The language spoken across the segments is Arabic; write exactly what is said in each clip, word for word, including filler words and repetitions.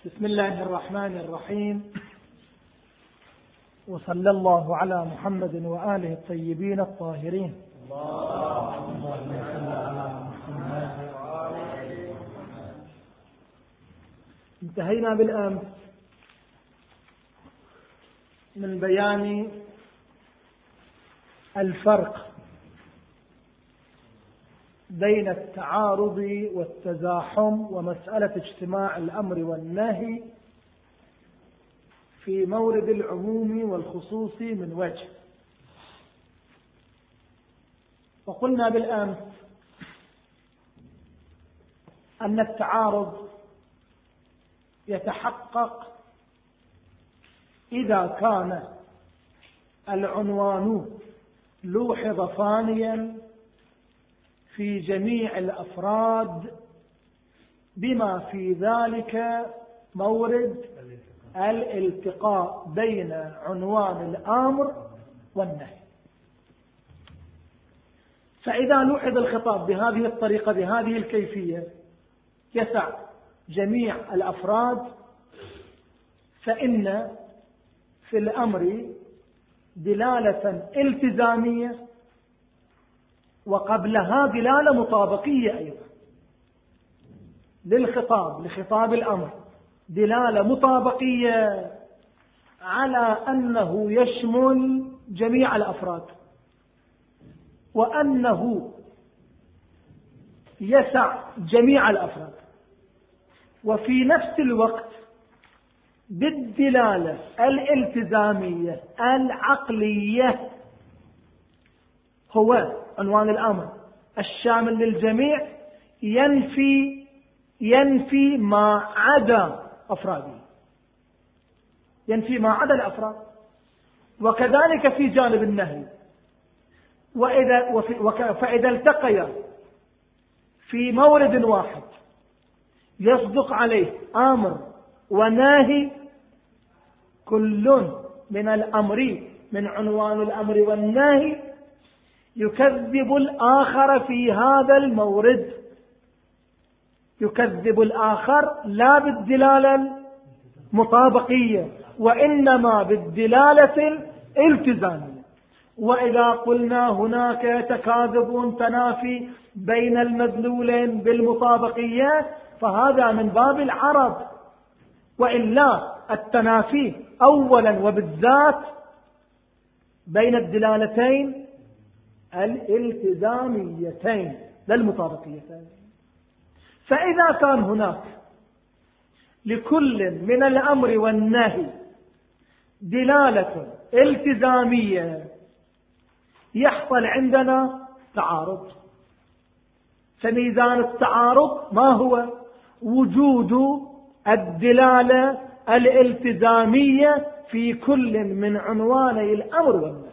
بسم الله الرحمن الرحيم، وصلى الله على محمد وآله الطيبين الطاهرين. اللهم صل على محمد. انتهينا بالأمس من بيان الفرق بين التعارض والتزاحم ومسألة اجتماع الأمر والنهي في مورد العموم والخصوص من وجه. وقلنا بالأمس أن التعارض يتحقق إذا كان العنوان لوحظ فانيا في جميع الأفراد بما في ذلك مورد الالتقاء بين عنوان الأمر والنهي. فإذا لوحظ الخطاب بهذه الطريقة بهذه الكيفية يسع جميع الأفراد، فإن في الأمر دلالة التزامية وقبلها دلالة مطابقية أيضا للخطاب لخطاب الأمر، دلالة مطابقية على أنه يشمل جميع الأفراد وأنه يسع جميع الأفراد، وفي نفس الوقت بالدلالة الالتزامية العقلية هو عنوان الأمر الشامل للجميع ينفي ينفي ما عدا أفراده، ينفي ما عدا الأفراد. وكذلك في جانب النهي، وإذا وفي فإذا التقيا في مورد واحد يصدق عليه أمر وناهي، كل من الأمر من عنوان الأمر والنهي يكذب الآخر في هذا المورد، يكذب الآخر لا بالدلالة المطابقية وإنما بالدلالة الالتزامية. وإذا قلنا هناك تكاذب تنافي بين المدلولين بالمطابقية فهذا من باب العرض، وإلا التنافي أولا وبالذات بين الدلالتين الالتزاميتين لا المطابقيتين. فإذا كان هناك لكل من الأمر والنهي دلالة التزامية يحصل عندنا تعارض. فميزان التعارض ما هو؟ وجود الدلالة الالتزامية في كل من عنواني الأمر والنهي.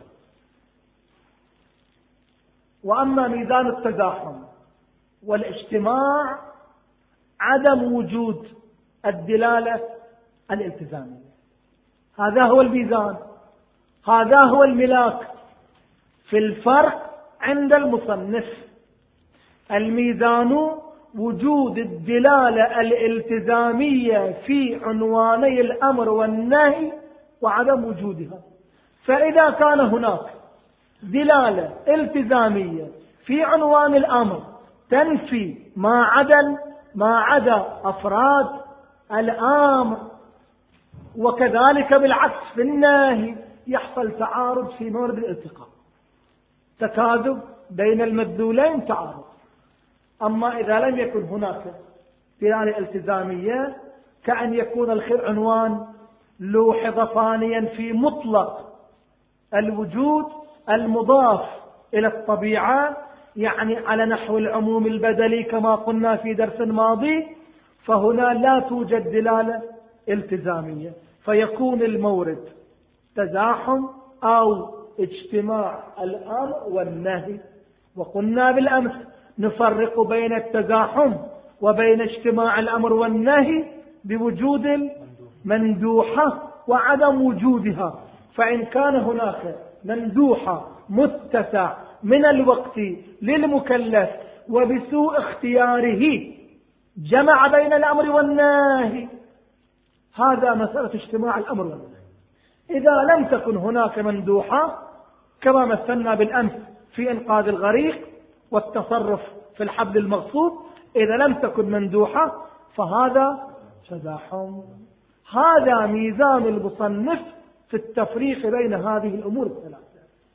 وأما ميزان التزاحم والاجتماع عدم وجود الدلالة الالتزامية. هذا هو الميزان، هذا هو الملاك في الفرق عند المصنف. الميزان وجود الدلالة الالتزامية في عنواني الأمر والنهي وعدم وجودها. فإذا كان هناك دلالة التزامية في عنوان الأمر تنفي ما عدا ما عدا أفراد الأمر، وكذلك بالعكس في النهي يحصل تعارض في مورد الالتقاء، تكاذب بين المدلولين تعارض. أما إذا لم يكن هناك دلالة التزامية كأن يكون العنوان لوحظ فانيا في مطلق الوجود المضاف إلى الطبيعة، يعني على نحو العموم البدلي كما قلنا في درس ماضي، فهنا لا توجد دلالة التزامية، فيكون المورد تزاحم أو اجتماع الأمر والنهي. وقلنا بالأمس نفرق بين التزاحم وبين اجتماع الأمر والنهي بوجود المندوحة وعدم وجودها. فإن كان هناك مندوحة متسع من الوقت للمكلف وبسوء اختياره جمع بين الأمر والنهي، هذا مسألة اجتماع الأمر والنهي. إذا لم تكن هناك مندوحة كما مثلنا بالأمس في إنقاذ الغريق والتصرف في الحبل المغصوب، إذا لم تكن مندوحة فهذا تزاحم. هذا ميزان المصنف في التفريق بين هذه الأمور الثلاثة.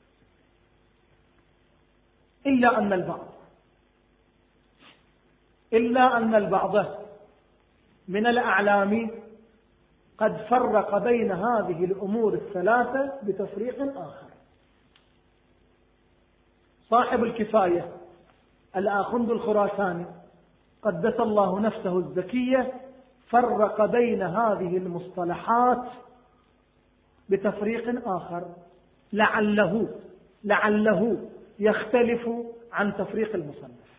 إلا أن البعض إلا أن البعض من الأعلام قد فرق بين هذه الأمور الثلاثة بتفريق آخر. صاحب الكفاية الآخند الخراساني قدس الله نفسه الزكية فرق بين هذه المصطلحات بتفريق آخر لعله لعله يختلف عن تفريق المصنف.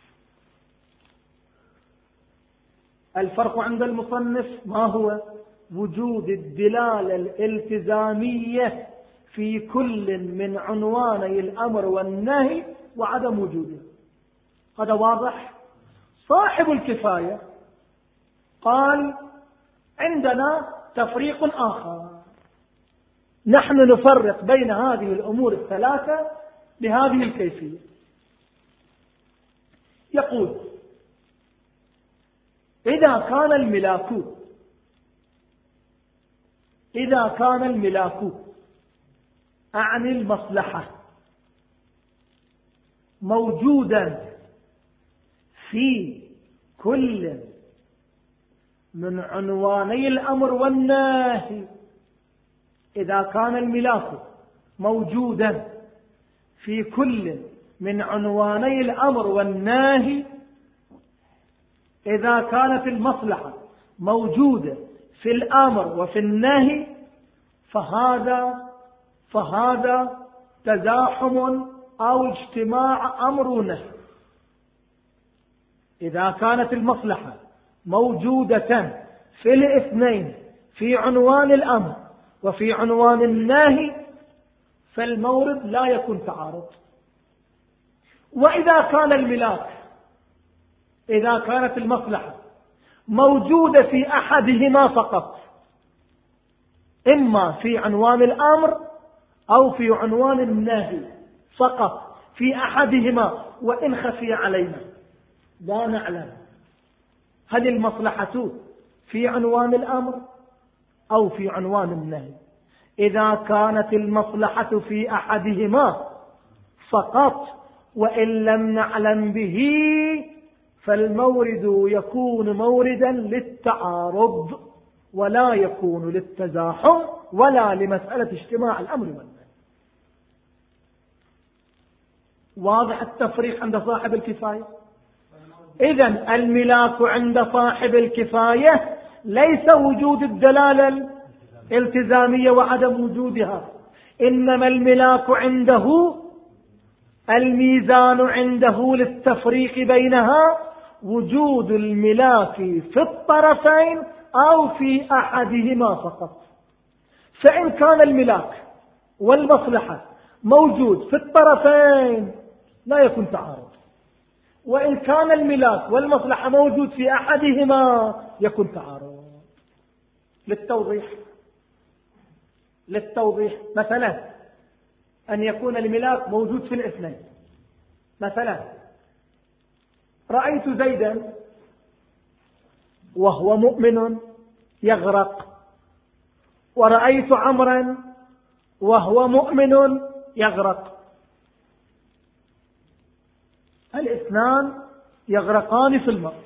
الفرق عند المصنف ما هو؟ وجود الدلالة الالتزامية في كل من عنواني الأمر والنهي وعدم وجوده. هذا واضح. صاحب الكفاية قال عندنا تفريق آخر، نحن نفرق بين هذه الأمور الثلاثة بهذه الكيفية. يقول إذا كان الملاك إذا كان الملاك عن المصلحة موجودا في كل من عنواني الأمر والنهي، إذا كان الملاك موجودا في كل من عنواني الأمر والنهي، إذا كانت المصلحة موجودة في الأمر وفي النهي فهذا فهذا تزاحم أو اجتماع أمر ونهي. إذا كانت المصلحة موجودة في الاثنين في عنوان الأمر وفي عنوان النهي فالمورد لا يكون تعارض. وإذا كان الملاك إذا كانت المصلحة موجودة في أحدهما فقط، إما في عنوان الأمر أو في عنوان النهي فقط، في أحدهما وإن خفي علينا لا نعلم هل المصلحة في عنوان الأمر أو في عنوان النهي. إذا كانت المصلحة في أحدهما فقط وإن لم نعلم به فالمورد يكون موردا للتعارض ولا يكون للتزاحم ولا لمسألة اجتماع الأمر والنهي. واضح التفريق عند صاحب الكفاية. إذن الملاك عند صاحب الكفاية ليس وجود الدلالة الالتزامية وعدم وجودها، إنما الملاك عنده الميزان عنده للتفريق بينها وجود الملاك في الطرفين أو في أحدهما فقط. فإن كان الملاك والمصلحة موجود في الطرفين لا يكون تعارض، وإن كان الملاك والمصلحة موجود في أحدهما يكون تعارض. للتوضيح للتوضيح مثلا أن يكون الملاك موجود في الاثنين. مثلا رأيت زيدا وهو مؤمن يغرق، ورأيت عمرا وهو مؤمن يغرق، الاثنان يغرقان في الماء.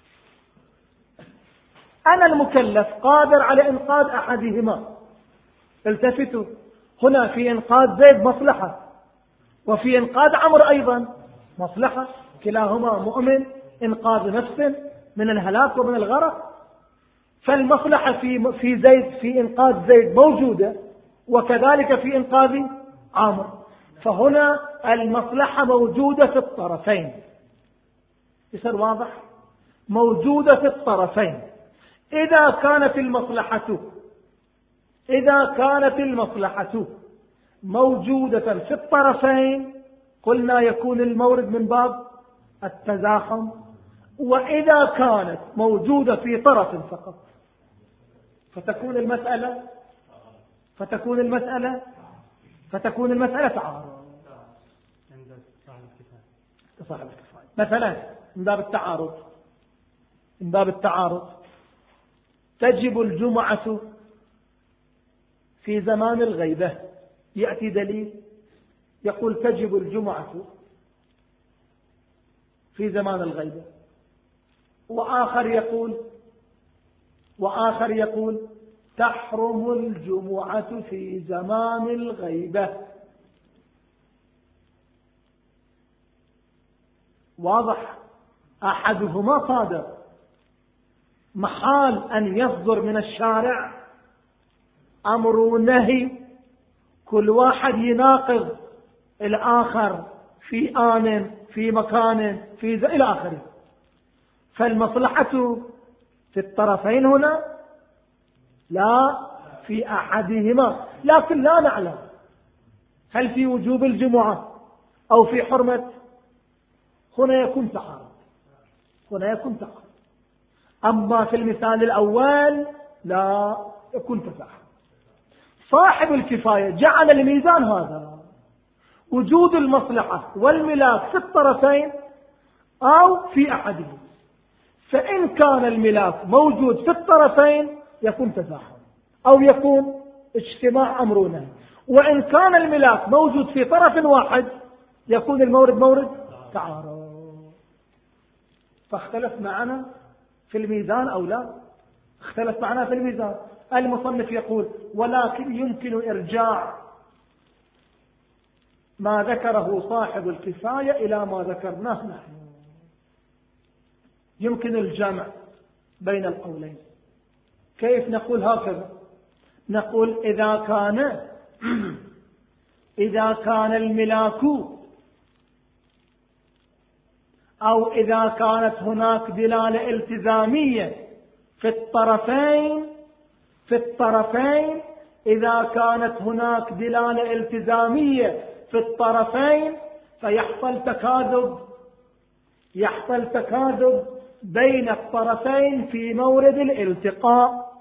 أنا المكلف قادر على إنقاذ أحدهما. التفتوا، هنا في إنقاذ زيد مصلحة وفي إنقاذ عمرو أيضا مصلحة، كلاهما مؤمن، إنقاذ نفس من الهلاك ومن الغرق. فالمصلحة في في زيد في إنقاذ زيد موجودة وكذلك في إنقاذ عمرو، فهنا المصلحة موجودة في الطرفين. يصير واضح؟ موجودة في الطرفين. إذا كانت المصلحة إذا كانت المصلحة موجودة في الطرفين قلنا يكون المورد من باب التزاحم. وإذا كانت موجودة في طرف فقط فتكون المسألة فتكون المسألة فتكون المسألة تعارض عند صاحب الكفاية. صاحب الكفاية مثلا من باب التعارض من باب التعارض تجب الجمعة في زمان الغيبة. يأتي دليل يقول تجب الجمعة في زمان الغيبة، وآخر يقول وآخر يقول تحرم الجمعة في زمان الغيبة. واضح؟ أحدهما صادر، محال أن يصدر من الشارع أمر ونهي كل واحد يناقض الآخر في آن في مكان في ذا إلى آخره. فالمصلحة في الطرفين هنا لا في أحدهما، لكن لا نعلم هل في وجوب الجمعة أو في حرمة. هنا يكون تعارض هنا يكون تعارض أما في المثال الأول لا يكون تفاهم. صاحب الكفاية جعل الميزان هذا وجود المصلحة والملاك في الطرفين أو في أحدهم. فإن كان الملاك موجود في الطرفين يكون تفاهم أو يكون اجتماع أمرنا، وإن كان الملاك موجود في طرف واحد يكون المورد مورد تعارض. فاختلف معنا في الميزان أو لا؟ اختلف معنا في الميزان. المصنف يقول ولكن يمكن إرجاع ما ذكره صاحب الكفاية إلى ما ذكرناه نحن. يمكن الجمع بين القولين. كيف نقول هكذا؟ نقول إذا كان إذا كان الملاك أو إذا كانت هناك دلالة التزامية في الطرفين في الطرفين إذا كانت هناك دلالة التزامية في الطرفين فيحصل تكاذب يحصل تكاذب بين الطرفين في مورد الالتقاء،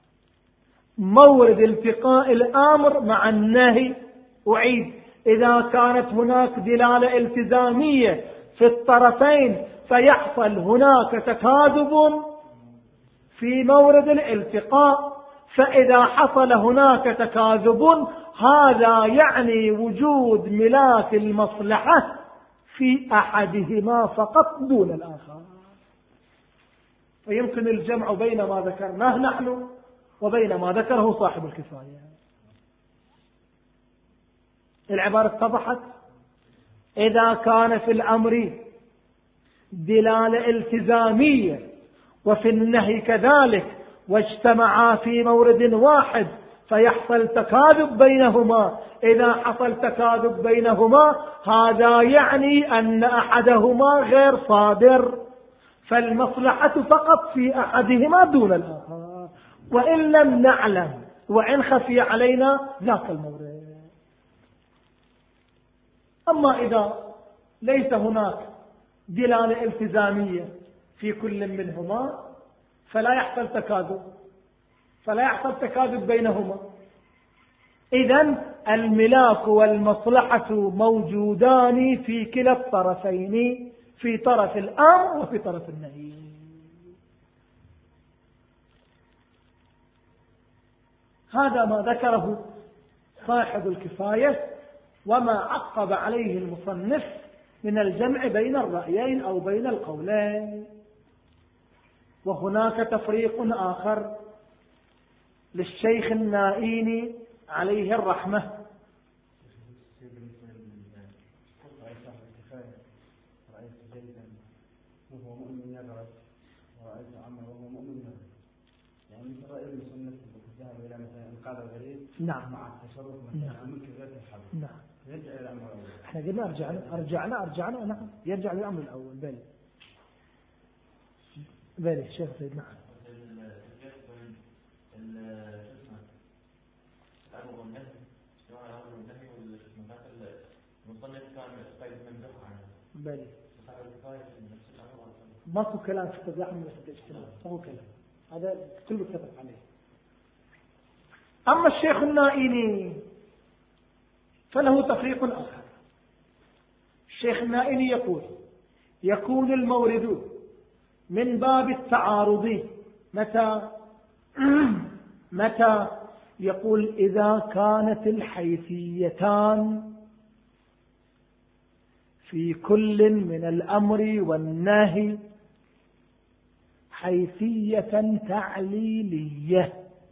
مورد التقاء الآمر مع النهي. أعيد: إذا كانت هناك دلالة التزامية في الطرفين فيحصل هناك تكاذب في مورد الالتقاء. فإذا حصل هناك تكاذب هذا يعني وجود ملاك المصلحة في أحدهما فقط دون الآخر. فيمكن الجمع بين ما ذكرناه نحن وبين ما ذكره صاحب الكفاية. العبارة اتضحت. إذا كان في الأمر دلالة التزامية وفي النهي كذلك واجتمعا في مورد واحد فيحصل تكاذب بينهما، إذا حصل تكاذب بينهما هذا يعني أن أحدهما غير صادر، فالمصلحة فقط في أحدهما دون الآخر، وإن لم نعلم وإن خفي علينا ذاك المورد. أما إذا ليس هناك دلالة التزامية في كل منهما فلا يحصل تكاذب فلا يحصل تكاذب بينهما. إذن الملاك والمصلحة موجودان في كلا الطرفين، في طرف الأمر وفي طرف النهي. هذا ما ذكره صاحب الكفاية وما عقب عليه المصنف من الجمع بين الرأيين أو بين القولين. وهناك تفريق آخر للشيخ النائيني عليه الرحمة. وهو مؤمن يدرك ورأيت عمه وهو مؤمن يدرك، يعني مثل رأي المصنف ذهب إلى مثلا إنقاذ الغريب نعم مع التصرف مثلا عن ملك ذات الحبل، نعم يرجع إلى الأمر الأول. احنا قلنا أرجعنا أرجعنا أرجعنا نعم يرجع للأمر الأول. بل بل الشيخ سيد نعم بل ماكو كلام في التزاحم من الاجتماع، ماكو كلام، هذا كل متفق عليه. أما الشيخ النائيني فله تفريق آخر. الشيخ النائيني يقول يكون المورد من باب التعارض متى متى يقول إذا كانت الحيثيتان في كل من الأمر والنهي حيثية تعليلية.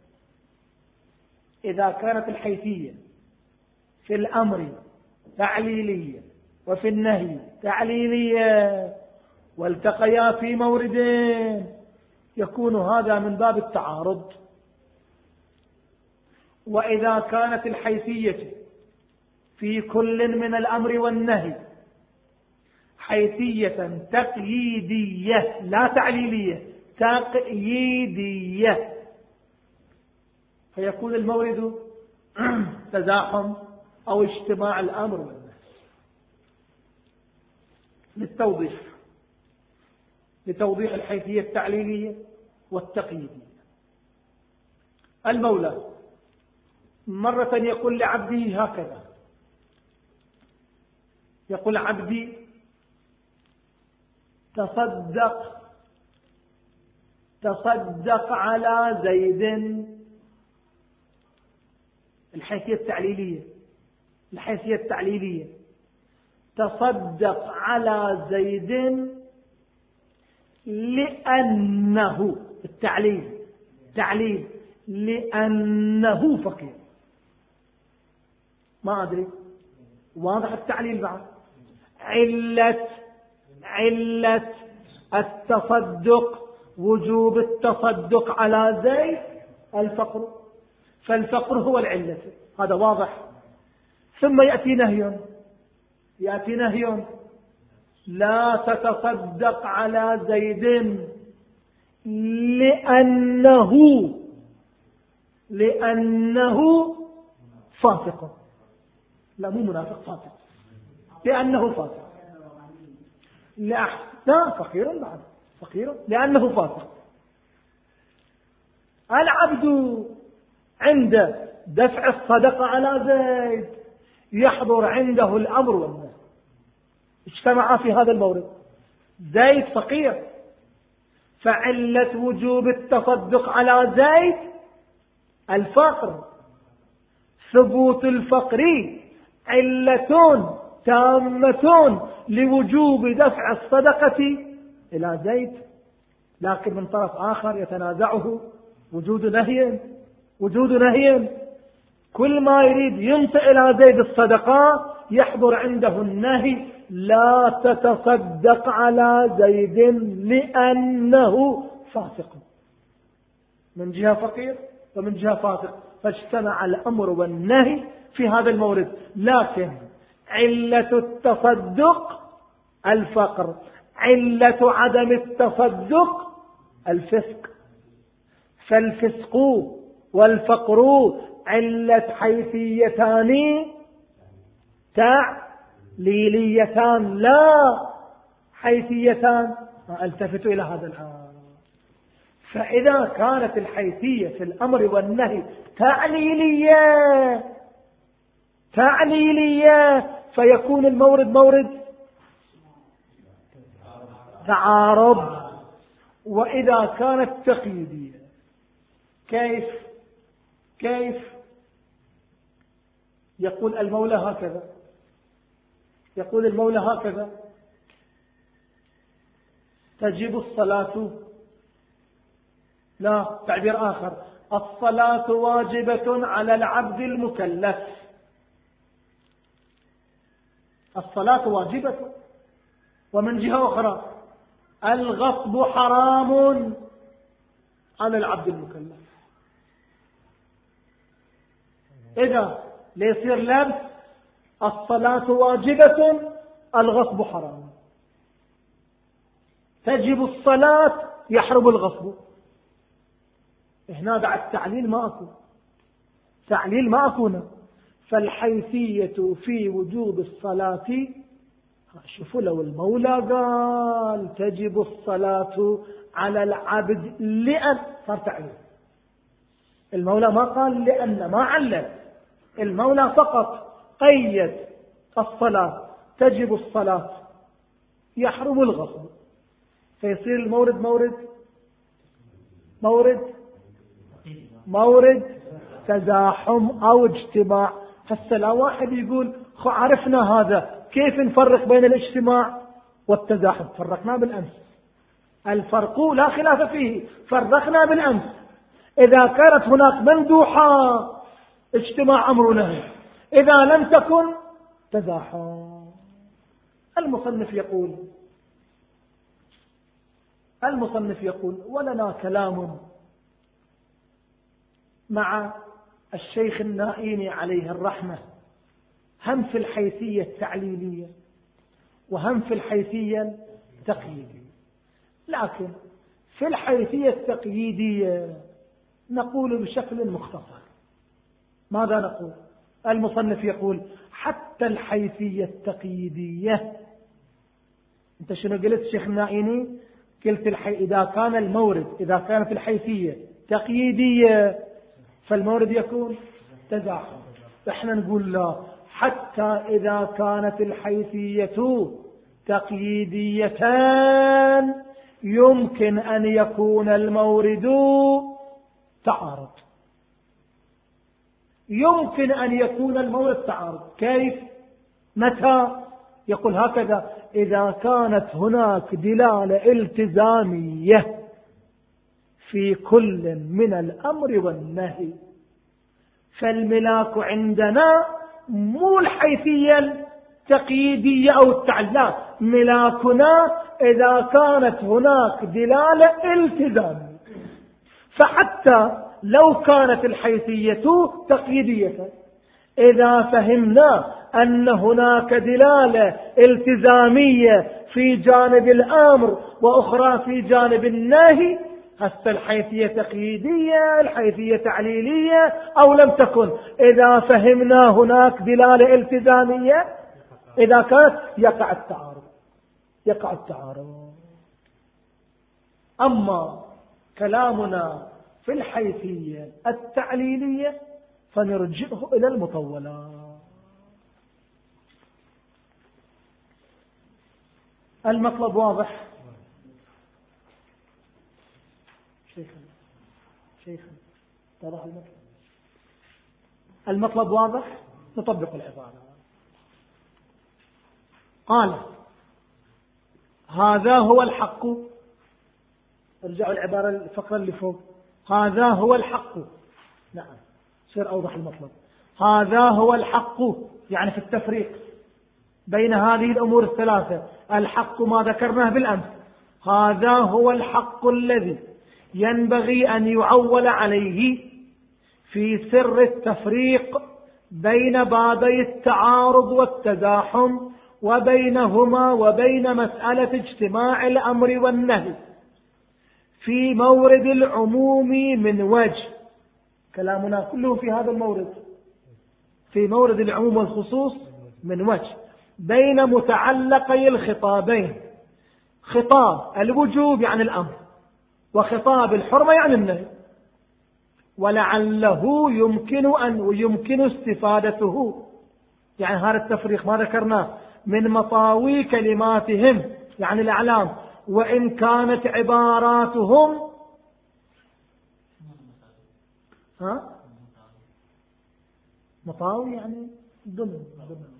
إذا كانت الحيثية في الأمر تعليلية وفي النهي تعليلية والتقيا في موردين يكون هذا من باب التعارض. وإذا كانت الحيثية في كل من الأمر والنهي حيثية تقييدية لا تعليلية تقييدية فيكون المورد تزاحم أو اجتماع الأمر والنهي. للتوضيح لتوضيح الحيثية التعليلية والتقييدية. المولى مرة يقول لعبده هكذا، يقول عبدي تصدق تصدق على زيد. الحيثية التعليلية الحيثية التعليلية تصدق على زيد لأنه التعليل تعليل لأنه فقير. ما أدري واضح التعليل بعد. علة علة التصدق وجوب التصدق على زيد الفقر، فالفقر هو العلة، هذا واضح. ثم يأتي نهي يأتي نهي لا تتصدق على زيد لأنه لأنه فاسق. لا مو منافق، فاسق. لأنه فاسق. لا لا فقير بعد فقير لأنه فاسق. العبد عند دفع الصدقة على زيد يحضر عنده الأمر والنهي، اجتمعا في هذا المورد. زيد فقير فعلة وجوب التصدق على زيد الفقر. ثبوت الفقر علة تامة لوجوب دفع الصدقة إلى زيد، لكن من طرف آخر يتنازعه وجود نهي وجود نهي كل ما يريد ينطق إلى زيد الصدقات يحضر عنده النهي لا تتصدق على زيد لأنه فاسق. من جهة فقير ومن جهة فاسق، فاجتمع الأمر والنهي في هذا المورد. لكن علة التصدق الفقر، علة عدم التصدق الفسق، فالفسق والفقر علة حيثيتان تعليليتان لا حيثيتان. التفت إلى هذا الآن. فإذا كانت الحيثية في الأمر والنهي تعليلية تعليلية فيكون المورد مورد تعارض. وإذا كانت تقييدية كيف كيف يقول المولى هكذا يقول المولى هكذا تجب الصلاة، لا تعبير آخر، الصلاة واجبة على العبد المكلف. الصلاة واجبة. ومن جهة أخرى الغصب حرام على العبد المكلف. إذا ليصير لبس الصلاة واجبة الغصب حرام، تجب الصلاة يحرم الغصب. هنا بعد تعليل ما أكون تعليل ما أكون فالحيثية في وجوب الصلاة. شوفوا لو المولى قال تجب الصلاة على العبد لأن صار تعليل. المولى ما قال لأن، ما علل، المولى فقط قيد الصلاة، تجب الصلاة، يحرم الغصب، فيصير المورد مورد مورد مورد تزاحم أو اجتماع. هسه لا واحد يقول خو عرفنا هذا، كيف نفرق بين الاجتماع والتزاحم؟ فرقنا بالأمس، الفرق لا خلاف فيه، فرقنا بالأمس. إذا كانت هناك مندوحة اجتماع أمر نهي، إذا لم تكن تزاحم. المصنف يقول المصنف يقول ولنا كلام مع الشيخ النائيني عليه الرحمة، هم في الحيثية التعليلية وهم في الحيثية التقييدية. لكن في الحيثية التقييدية نقول بشكل مختصر. ماذا نقول؟ المصنف يقول حتى الحيثية التقييدية، انت شنو قلت شيخ النائيني؟ قلت الحي... إذا كان المورد، إذا كانت الحيثية تقييدية فالمورد يكون تزاحم. احنا نقول لا، حتى إذا كانت الحيثية تقييدية يمكن أن يكون المورد تعارض، يمكن أن يكون المورد تعارض. كيف؟ متى؟ يقول هكذا: إذا كانت هناك دلالة التزامية في كل من الأمر والنهي، فالملاك عندنا مو الحيثية التقييدية أو التعليل، ملاكنا إذا كانت هناك دلالة التزامية. فحتى لو كانت الحيثية تقييدية، إذا فهمنا أن هناك دلالة التزامية في جانب الأمر وأخرى في جانب النهي، هسه الحيثية تقييدية الحيثية تعليلية أو لم تكن، إذا فهمنا هناك دلالة التزامية، إذا كانت يقع التعارض، يقع التعارض. أما كلامنا في الحيثية التعليلية فنرجئه إلى المطولات. المطلب واضح؟ شيخنا شيخنا ترى المطلب المطلب واضح؟ نطبق العبارة. قال: هذا هو الحق. ارجعوا العبارة الفقرة اللي فوق. هذا هو الحق. نعم، صير أوضح المطلب. هذا هو الحق، يعني في التفريق بين هذه الأمور الثلاثة. الحق ما ذكرناه بالأمس، هذا هو الحق الذي ينبغي أن يعول عليه في سر التفريق بين بابي التعارض والتزاحم وبينهما وبين مسألة اجتماع الأمر والنهي في مورد العموم من وجه. كلامنا كله في هذا المورد، في مورد العموم والخصوص من وجه، بين متعلقي الخطابين: خطاب الوجوب يعني الأمر، وخطاب الحرمة يعني النهي. ولعله يمكن أن ويمكن استفادته، يعني هذا التفريق ما ذكرناه، من مطاوي كلماتهم يعني الأعلام، وإن كانت عباراتهم ها مطاوي يعني ضمن ضمن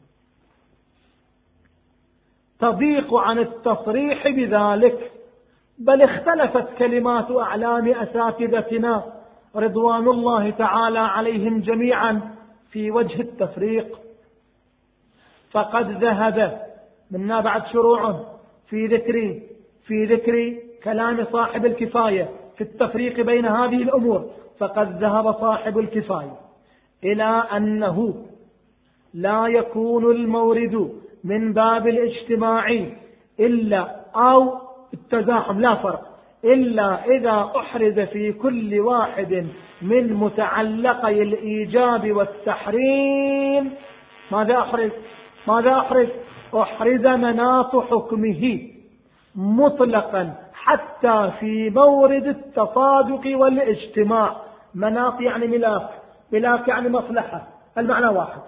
تضيق عن التصريح بذلك، بل اختلفت كلمات أعلام أساتذتنا رضوان الله تعالى عليهم جميعا في وجه التفريق. فقد ذهب منا بعد شروع في ذكر في ذكر كلام صاحب الكفاية في التفريق بين هذه الأمور. فقد ذهب صاحب الكفاية إلى أنه لا يكون المورد من باب الاجتماع إلا أو التزاحم، لا فرق، إلا إذا أحرز في كل واحد من متعلقي الإيجاب والتحريم. ماذا أحرز؟ ماذا أحرز؟ أحرز مناط حكمه مطلقا حتى في مورد التصادق والاجتماع، مناط يعني ملاك، ملاك يعني مصلحة، المعنى واحد.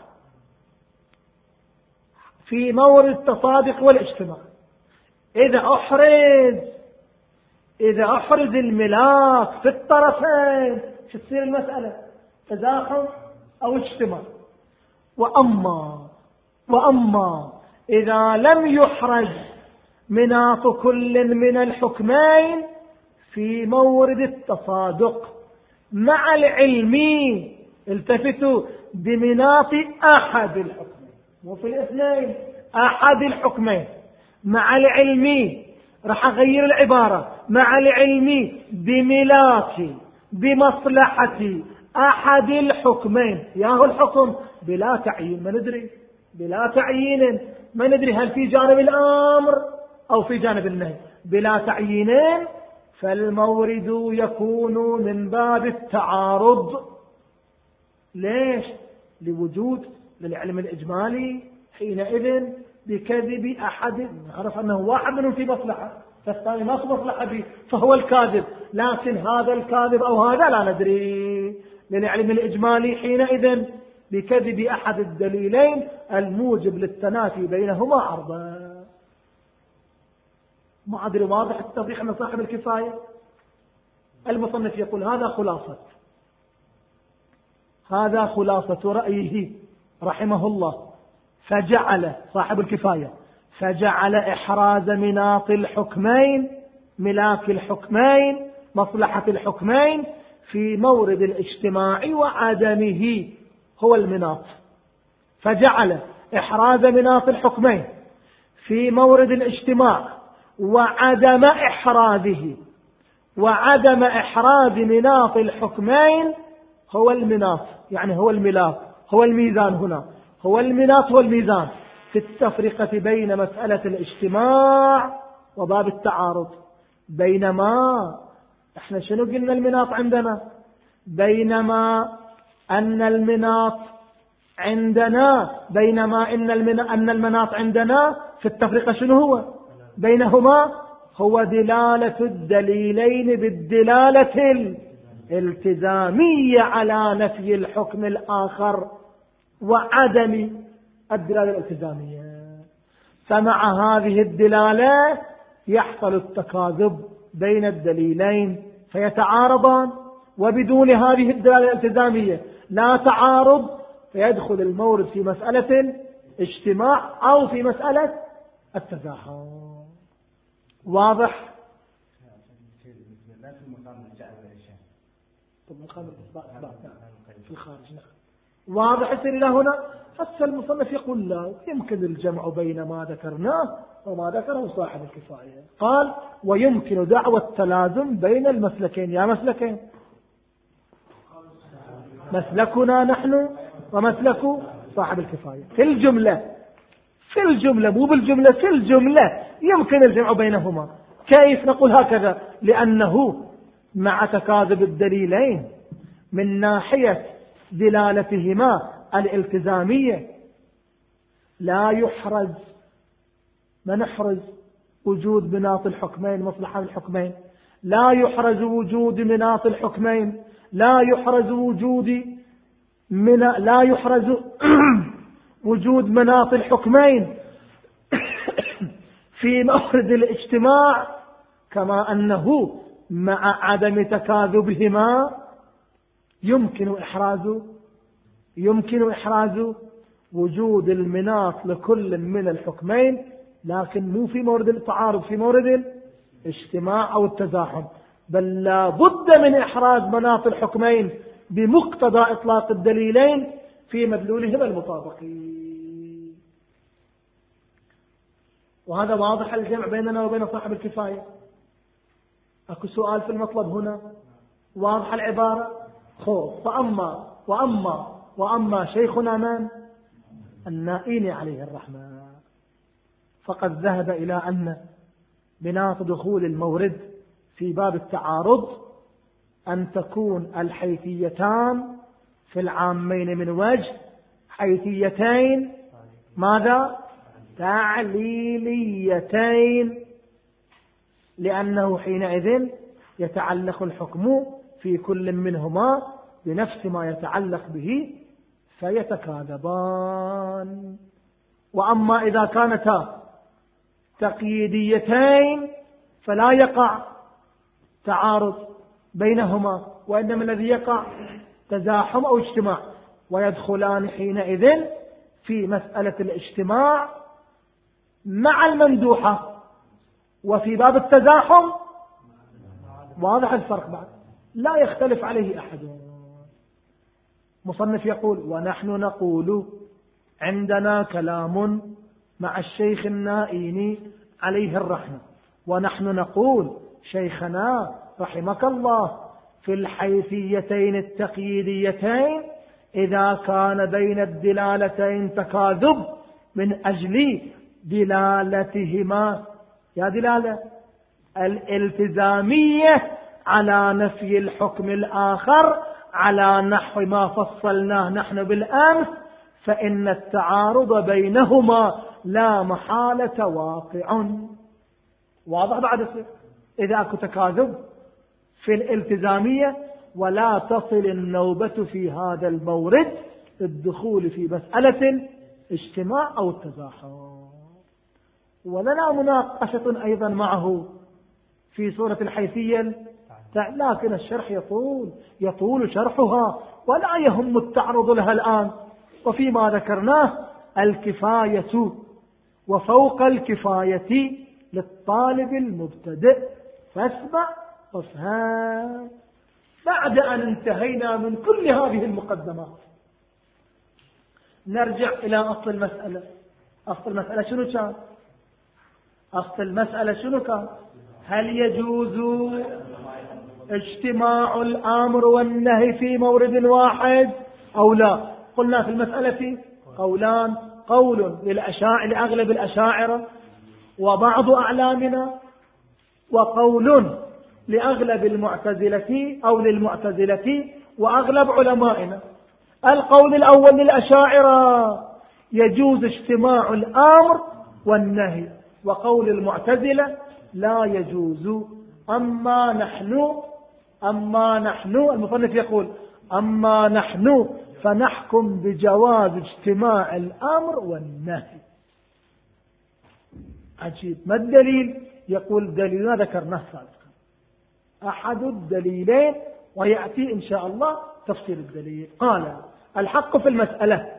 في مورد التصادق والاجتماع إذا أحرز إذا أحرز الملاك في الطرفين شو تصير المسألة؟ تزاحم أو اجتماع. وأما وأما إذا لم يحرز مناط كل من الحكمين في مورد التصادق مع العلم، التفتوا، بمناط أحد الحكمين، مو في الاثنين، أحد الحكمين، مع العلم، راح أغير العبارة، مع العلم بملاك بمصلحة أحد الحكمين، ياهو الحكم بلا تعيين، ما ندري، بلا تعيين، ما ندري هل في جانب الأمر أو في جانب النهي، بلا تعيين، فالمورد يكون من باب التعارض. ليش؟ لوجود للعلم الإجمالي حينئذ بكذب أحد، نعرف أنه واحد منهم في مصلحة فالثاني ما في مصلحة به فهو الكاذب، لكن هذا الكاذب أو هذا لا ندري، للعلم الإجمالي حينئذ بكذب أحد الدليلين الموجب للتنافي بينهما عرضا. ما أدري واضح التوضيح من صاحب الكفاية؟ المصنف يقول هذا خلاصة هذا خلاصة رأيه رحمه الله، فجعل صاحب الكفاية فجعل إحراز مناط الحكمين، ملاك الحكمين، مصلحة الحكمين في مورد الاجتماع وعدمه هو المناط، فجعل إحراز مناط الحكمين في مورد الاجتماع وعدم إحرازه وعدم إحراز مناط الحكمين هو المناط، يعني هو الملاك، هو الميزان، هنا هو المناط، هو الميزان في التفرقة بين مسألة الاجتماع وباب التعارض. بينما احنا شنو قلنا المناط عندنا؟ بينما أن المناط عندنا بينما إن أن المناط عندنا في التفرقة شنو هو بينهما؟ هو دلالة الدليلين بالدلالة الالتزامية على نفي الحكم الآخر وعدم الدلالة الالتزامية. فمع هذه الدلالة يحصل التكاذب بين الدليلين فيتعارضان، وبدون هذه الدلالة الالتزامية لا تعارض، فيدخل المورد في مسألة اجتماع أو في مسألة التزاحم. واضح؟ في الخارج واضح يصير إلى هنا. حتى المصنف يقول لا يمكن الجمع بين ما ذكرناه وما ذكره صاحب الكفاية. قال ويمكن دعوى التلازم بين المسلكين. يا مسلكين، مسلكنا نحن ومسلك صاحب الكفاية في الجملة في الجملة مو بالجملة، في الجملة يمكن الجمع بينهما. كيف نقول هكذا؟ لأنه مع تكاذب الدليلين من ناحية دلالتهما الالتزامية لا يحرز ما نحرز وجود مناط الحكمين، مصلحة الحكمين، لا يحرز وجود مناط الحكمين، لا يحرز وجود من لا يحرز وجود مناط الحكمين في مورد الاجتماع، كما أنه مع عدم تكاذبهما يمكن إحراز يمكن إحراز وجود المناط لكل من الحكمين، لكن مو في مورد التعارض، في مورد الاجتماع أو التزاحم، بل لا بد من إحراز مناط الحكمين بمقتضى إطلاق الدليلين في مدلولهما المطابقين. وهذا واضح الجمع بيننا وبين صاحب الكفاية. أكو سؤال في المطلب هنا؟ واضح العبارة؟ خوف. فأما وأما وأما شيخنا من النائين عليه الرحمة فقد ذهب إلى أن مناط دخول المورد في باب التعارض أن تكون الحيثيتان في العامين من وجه حيثيتين ماذا؟ تعليليتين، لأنه حينئذ يتعلق الحكم في كل منهما بنفس ما يتعلق به فيتكاذبان. وأما إذا كانتا تقييديتين فلا يقع تعارض بينهما، وإنما الذي يقع تزاحم أو اجتماع، ويدخلان حينئذ في مسألة الاجتماع مع المندوحة، وفي باب التزاحم واضح الفرق بعد لا يختلف عليه أحد. مصنف يقول: ونحن نقول عندنا كلام مع الشيخ النائيني عليه الرحمة، ونحن نقول شيخنا رحمك الله في الحيثيتين التقييديتين إذا كان بين الدلالتين تكاذب من أجل دلالتهما، يا دلالة الالتزامية على نفي الحكم الآخر على نحو ما فصلناه نحن بالأمس، فإن التعارض بينهما لا محالة واقع. واضح بعد السر؟ إذا أكو تكاذب في الالتزامية ولا تصل النوبة في هذا المورد الدخول في مسألة الاجتماع أو التزاحم. ولنا مناقشة أيضا معه في سورة الحيثية، لكن الشرح يطول يطول شرحها ولا يهم التعرض لها الآن. وفيما ذكرناه الكفاية وفوق الكفاية للطالب المبتدئ، فاسمع وافهم. بعد أن انتهينا من كل هذه المقدمات نرجع إلى أصل المسألة. أصل المسألة شنو كان؟ أصل المسألة شنو كان؟ هل يجوز اجتماع الأمر والنهي في مورد واحد أو لا؟ قلنا في المسألة قولان: قول للأشاعرة لأغلب الأشاعرة وبعض أعلامنا، وقول لأغلب المعتزلة أو للمعتزلة وأغلب علمائنا. القول الأول للأشاعرة يجوز اجتماع الأمر والنهي، وقول المعتزلة لا يجوز. أما نحن أما نحن المصنف يقول: أما نحن فنحكم بجواز اجتماع الأمر والنهي. عجيب. ما الدليل؟ يقول: دليلنا ذكرناه سابقا، أحد الدليلين، ويأتي إن شاء الله تفسير الدليل. قال: الحق في المسألة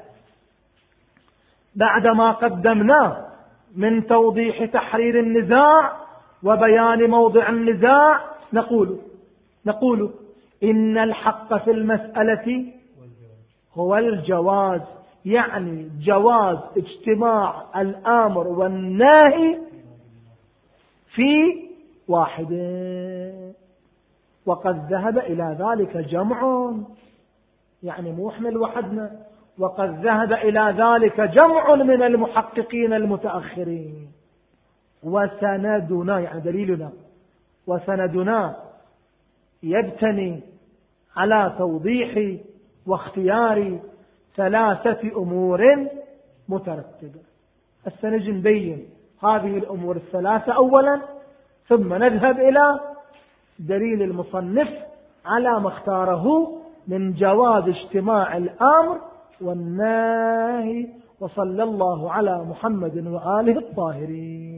بعدما قدمناه من توضيح تحرير النزاع وبيان موضع النزاع نقول نقول إن الحق في المسألة هو الجواز، يعني جواز اجتماع الآمر والناهي في واحد. وقد ذهب إلى ذلك جمع، يعني مو احنا لوحدنا، وقد ذهب إلى ذلك جمع من المحققين المتأخرين. وسندنا يعني دليلنا وسندنا يبتني على توضيح واختيار ثلاثة أمور مترتبة. السنجي نبين هذه الأمور الثلاثة أولا، ثم نذهب إلى دليل المصنف على ما اختاره من جواز اجتماع الأمر والنهي. وصلى الله على محمد وآله الطاهرين.